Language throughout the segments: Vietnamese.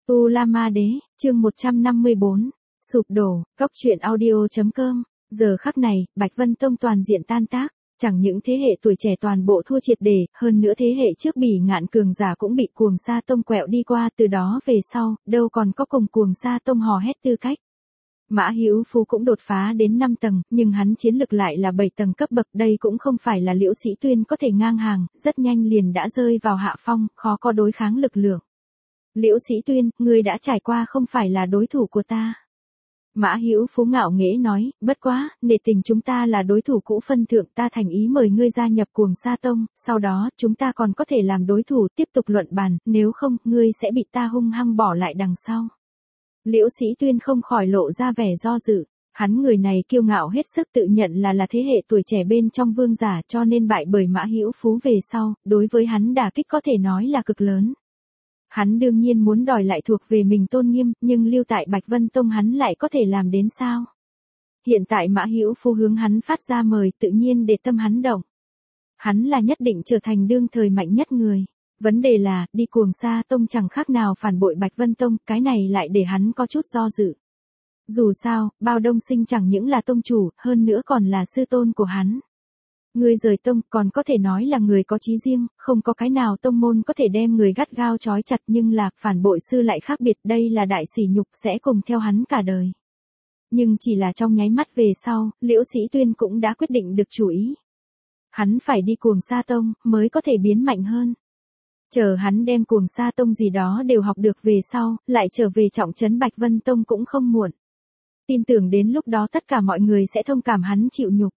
U La Ma Đế, chương 154, sụp đổ, góc truyện audio.com, giờ khắc này, Bạch Vân Tông toàn diện tan tác, chẳng những thế hệ tuổi trẻ toàn bộ thua triệt để, hơn nữa thế hệ trước Bỉ Ngạn cường giả cũng bị Cuồng Sa Tông quẹo đi qua, từ đó về sau, đâu còn có cùng Cuồng Sa Tông hò hét tư cách. Mã Hữu Phú cũng đột phá đến 5 tầng, nhưng hắn chiến lực lại là 7 tầng cấp bậc, đây cũng không phải là Liễu Sĩ Tuyên có thể ngang hàng, rất nhanh liền đã rơi vào hạ phong, khó có đối kháng lực lượng. Liễu Sĩ Tuyên, ngươi đã trải qua không phải là đối thủ của ta. Mã Hữu Phú ngạo nghễ nói, bất quá, nể tình chúng ta là đối thủ cũ phân thượng, ta thành ý mời ngươi gia nhập Cuồng Sa Tông, sau đó, chúng ta còn có thể làm đối thủ tiếp tục luận bàn, nếu không, ngươi sẽ bị ta hung hăng bỏ lại đằng sau. Liễu Sĩ Tuyên không khỏi lộ ra vẻ do dự, hắn người này kiêu ngạo hết sức, tự nhận là thế hệ tuổi trẻ bên trong vương giả, cho nên bại bởi Mã Hữu Phú về sau, đối với hắn đả kích có thể nói là cực lớn. Hắn đương nhiên muốn đòi lại thuộc về mình tôn nghiêm, nhưng lưu tại Bạch Vân Tông hắn lại có thể làm đến sao? Hiện tại Mã Hữu Phú hướng hắn phát ra mời, tự nhiên để tâm hắn động. Hắn là nhất định trở thành đương thời mạnh nhất người. Vấn đề là, đi Cuồng Sa Tông chẳng khác nào phản bội Bạch Vân Tông, cái này lại để hắn có chút do dự. Dù sao, Bao Đông Sinh chẳng những là tông chủ, hơn nữa còn là sư tôn của hắn. Người rời tông còn có thể nói là người có chí riêng, không có cái nào tông môn có thể đem người gắt gao trói chặt, nhưng là phản bội sư lại khác biệt, đây là đại sỉ nhục, sẽ cùng theo hắn cả đời. Nhưng chỉ là trong nháy mắt về sau, Liễu Sĩ Tuyên cũng đã quyết định được chủ ý. Hắn phải đi Cuồng Sa Tông mới có thể biến mạnh hơn. Chờ hắn đem Cuồng Sa Tông gì đó đều học được về sau, lại trở về trọng trấn Bạch Vân Tông cũng không muộn. Tin tưởng đến lúc đó tất cả mọi người sẽ thông cảm hắn chịu nhục.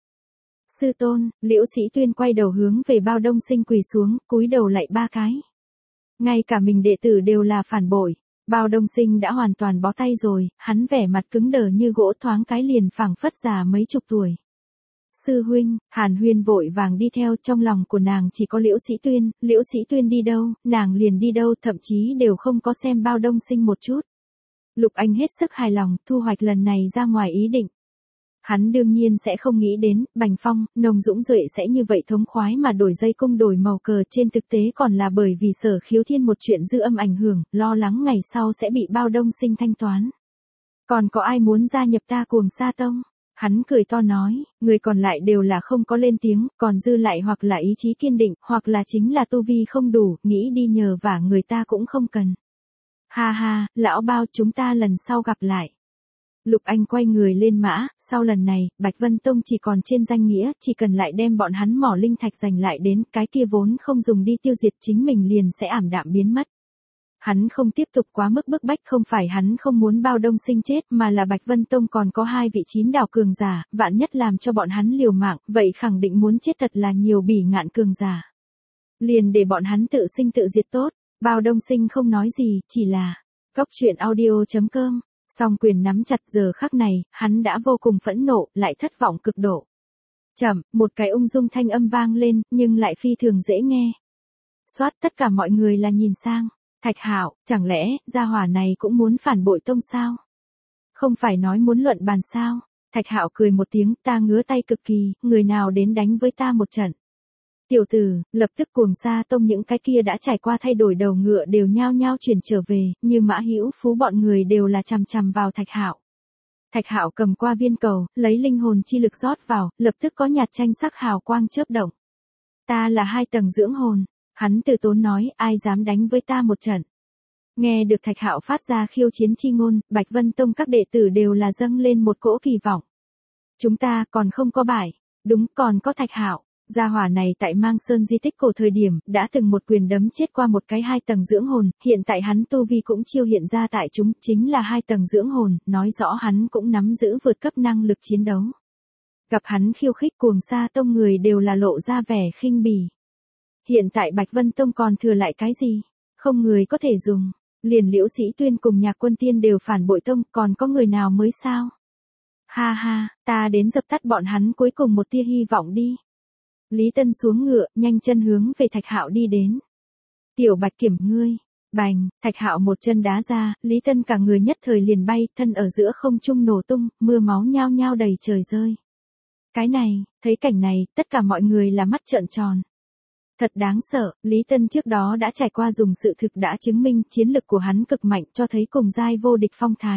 Sư tôn, Liễu Sĩ Tuyên quay đầu hướng về Bao Đông Sinh quỳ xuống, cúi đầu lạy 3 cái. Ngay cả mình đệ tử đều là phản bội. Bao Đông Sinh đã hoàn toàn bó tay rồi, hắn vẻ mặt cứng đờ như gỗ, thoáng cái liền phảng phất già mấy chục tuổi. Sư huynh, Hàn Huyên vội vàng đi theo, trong lòng của nàng chỉ có Liễu Sĩ Tuyên đi đâu, nàng liền đi đâu, thậm chí đều không có xem Bao Đông Sinh một chút. Lục Anh hết sức hài lòng, thu hoạch lần này ra ngoài ý định. Hắn đương nhiên sẽ không nghĩ đến, Bành Phong, Nông Dũng Duệ sẽ như vậy thống khoái mà đổi dây cung đổi màu cờ, trên thực tế còn là bởi vì Sở Khiếu Thiên một chuyện dư âm ảnh hưởng, lo lắng ngày sau sẽ bị Bao Đông Sinh thanh toán. Còn có ai muốn gia nhập ta Cuồng Sa Tông? Hắn cười to nói, người còn lại đều là không có lên tiếng, còn dư lại hoặc là ý chí kiên định, hoặc là chính là tu vi không đủ, nghĩ đi nhờ vả người ta cũng không cần. Ha ha, lão Bao, chúng ta lần sau gặp lại. Lục Anh quay người lên mã, sau lần này, Bạch Vân Tông chỉ còn trên danh nghĩa, chỉ cần lại đem bọn hắn mỏ linh thạch giành lại đến, cái kia vốn không dùng đi tiêu diệt chính mình liền sẽ ảm đạm biến mất. Hắn không tiếp tục quá mức bức bách, không phải hắn không muốn Bao Đông Sinh chết, mà là Bạch Vân Tông còn có 2 vị 9 đảo cường giả, vạn nhất làm cho bọn hắn liều mạng, vậy khẳng định muốn chết thật là nhiều Bỉ Ngạn cường giả. Liền để bọn hắn tự sinh tự diệt tốt. Bao Đông Sinh không nói gì, chỉ là góc truyện audio.com. Song quyền nắm chặt, giờ khắc này, hắn đã vô cùng phẫn nộ, lại thất vọng cực độ. Chậm, một cái ung dung thanh âm vang lên, nhưng lại phi thường dễ nghe. Soát, tất cả mọi người là nhìn sang. Thạch Hạo, chẳng lẽ, gia hỏa này cũng muốn phản bội tông sao? Không phải nói muốn luận bàn sao? Thạch Hạo cười một tiếng, ta ngứa tay cực kỳ, người nào đến đánh với ta một trận. Tiểu tử, lập tức Cuồng Sa Tông những cái kia đã trải qua thay đổi đầu ngựa đều nhao nhao chuyển trở về, như Mã Hữu Phú bọn người đều là chằm chằm vào Thạch Hạo. Thạch Hạo cầm qua viên cầu, lấy linh hồn chi lực rót vào, lập tức có nhạt tranh sắc hào quang chớp động. Ta là 2 tầng dưỡng hồn, hắn từ tốn nói, ai dám đánh với ta một trận. Nghe được Thạch Hạo phát ra khiêu chiến chi ngôn, Bạch Vân Tông các đệ tử đều là dâng lên một cỗ kỳ vọng. Chúng ta còn không có bại, đúng, còn có Thạch Hạo. Gia hỏa này tại Mang Sơn di tích cổ thời điểm, đã từng một quyền đấm chết qua một cái 2 tầng dưỡng hồn, hiện tại hắn tu vi cũng chiêu hiện ra tại chúng, chính là 2 tầng dưỡng hồn, nói rõ hắn cũng nắm giữ vượt cấp năng lực chiến đấu. Gặp hắn khiêu khích, Cuồng Sa Tông người đều là lộ ra vẻ khinh bỉ. Hiện tại Bạch Vân Tông còn thừa lại cái gì? Không người có thể dùng, liền Liễu Sĩ Tuyên cùng Nhạc Quân Tiên đều phản bội tông, còn có người nào mới sao? Ha ha, ta đến dập tắt bọn hắn cuối cùng một tia hy vọng đi. Lý Tân xuống ngựa, nhanh chân hướng về Thạch Hạo đi đến. Tiểu Bạch Kiểm ngươi, bành, Thạch Hạo một chân đá ra, Lý Tân cả người nhất thời liền bay, thân ở giữa không trung nổ tung, mưa máu nhao nhao đầy trời rơi. Cái này, thấy cảnh này, tất cả mọi người là mắt trợn tròn. Thật đáng sợ, Lý Tân trước đó đã trải qua dùng sự thực đã chứng minh chiến lực của hắn cực mạnh cho thấy cùng giai vô địch phong thái.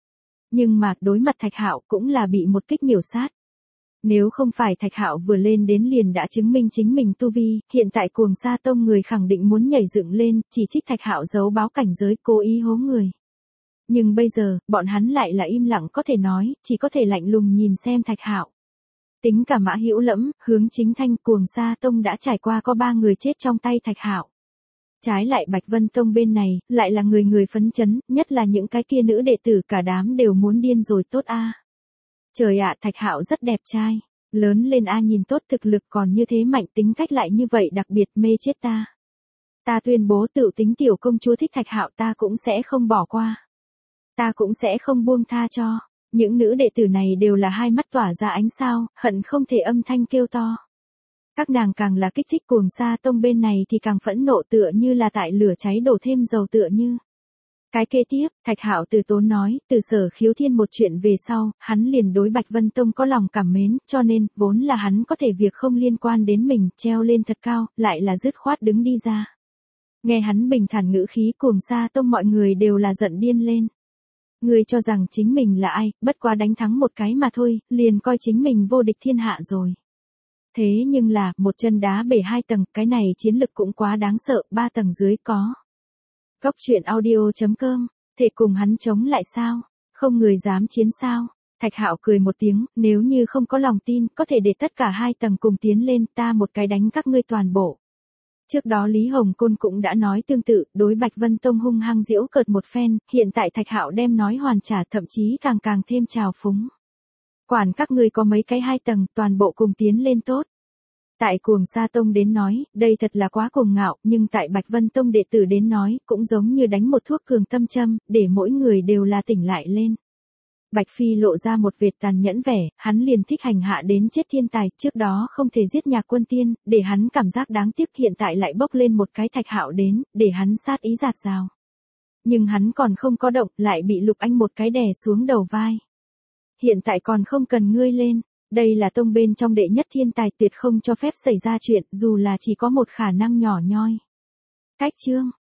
Nhưng mà đối mặt Thạch Hạo cũng là bị một kích miểu sát. Nếu không phải Thạch Hạo vừa lên đến liền đã chứng minh chính mình tu vi, hiện tại Cuồng Sa Tông người khẳng định muốn nhảy dựng lên, chỉ trích Thạch Hạo giấu báo cảnh giới cố ý hố người. Nhưng bây giờ, bọn hắn lại là im lặng có thể nói, chỉ có thể lạnh lùng nhìn xem Thạch Hạo. Tính cả Mã Hữu Lẫm, Hướng Chính Thanh, Cuồng Sa Tông đã trải qua có 3 người chết trong tay Thạch Hạo. Trái lại Bạch Vân Tông bên này, lại là người người phấn chấn, nhất là những cái kia nữ đệ tử cả đám đều muốn điên rồi tốt a. Trời ạ, Thạch Hạo rất đẹp trai, lớn lên a nhìn tốt thực lực còn như thế mạnh tính cách lại như vậy đặc biệt mê chết ta. Ta tuyên bố tự tính tiểu công chúa thích Thạch Hạo ta cũng sẽ không bỏ qua. Ta cũng sẽ không buông tha cho. Những nữ đệ tử này đều là hai mắt tỏa ra ánh sao, hận không thể âm thanh kêu to. Các nàng càng là kích thích Cuồng Sa Tông bên này thì càng phẫn nộ tựa như là tại lửa cháy đổ thêm dầu tựa như. Cái kế tiếp, Thạch Hạo từ tốn nói, từ Sở Khiếu Thiên một chuyện về sau, hắn liền đối Bạch Vân Tông có lòng cảm mến, cho nên, vốn là hắn có thể việc không liên quan đến mình, treo lên thật cao, lại là dứt khoát đứng đi ra. Nghe hắn bình thản ngữ khí Cuồng Sa Tông mọi người đều là giận điên lên. Người cho rằng chính mình là ai, bất quá đánh thắng một cái mà thôi, liền coi chính mình vô địch thiên hạ rồi. Thế nhưng là, một chân đá bể 2 tầng, cái này chiến lực cũng quá đáng sợ, 3 tầng dưới có. Góc truyện audio.com, thể cùng hắn chống lại sao? Không người dám chiến sao? Thạch Hạo cười một tiếng, nếu như không có lòng tin, có thể để tất cả 2 tầng cùng tiến lên, ta một cái đánh các ngươi toàn bộ. Trước đó Lý Hồng Côn cũng đã nói tương tự, đối Bạch Vân Tông hung hăng giễu cợt một phen, hiện tại Thạch Hạo đem nói hoàn trả thậm chí càng thêm trào phúng. Quản các ngươi có mấy cái 2 tầng, toàn bộ cùng tiến lên tốt. Tại Cuồng Sa Tông đến nói, đây thật là quá cuồng ngạo, nhưng tại Bạch Vân Tông đệ tử đến nói, cũng giống như đánh một thuốc cường tâm châm, để mỗi người đều là tỉnh lại lên. Bạch Phi lộ ra một vệt tàn nhẫn vẻ, hắn liền thích hành hạ đến chết thiên tài, trước đó không thể giết Nhạc Quân Tiên, để hắn cảm giác đáng tiếc hiện tại lại bốc lên một cái Thạch Hạo đến, để hắn sát ý giạt rào. Nhưng hắn còn không có động, lại bị Lục Anh một cái đè xuống đầu vai. Hiện tại còn không cần ngươi lên, đây là tông bên trong đệ nhất thiên tài tuyệt không cho phép xảy ra chuyện, dù là chỉ có một khả năng nhỏ nhoi. Cách chương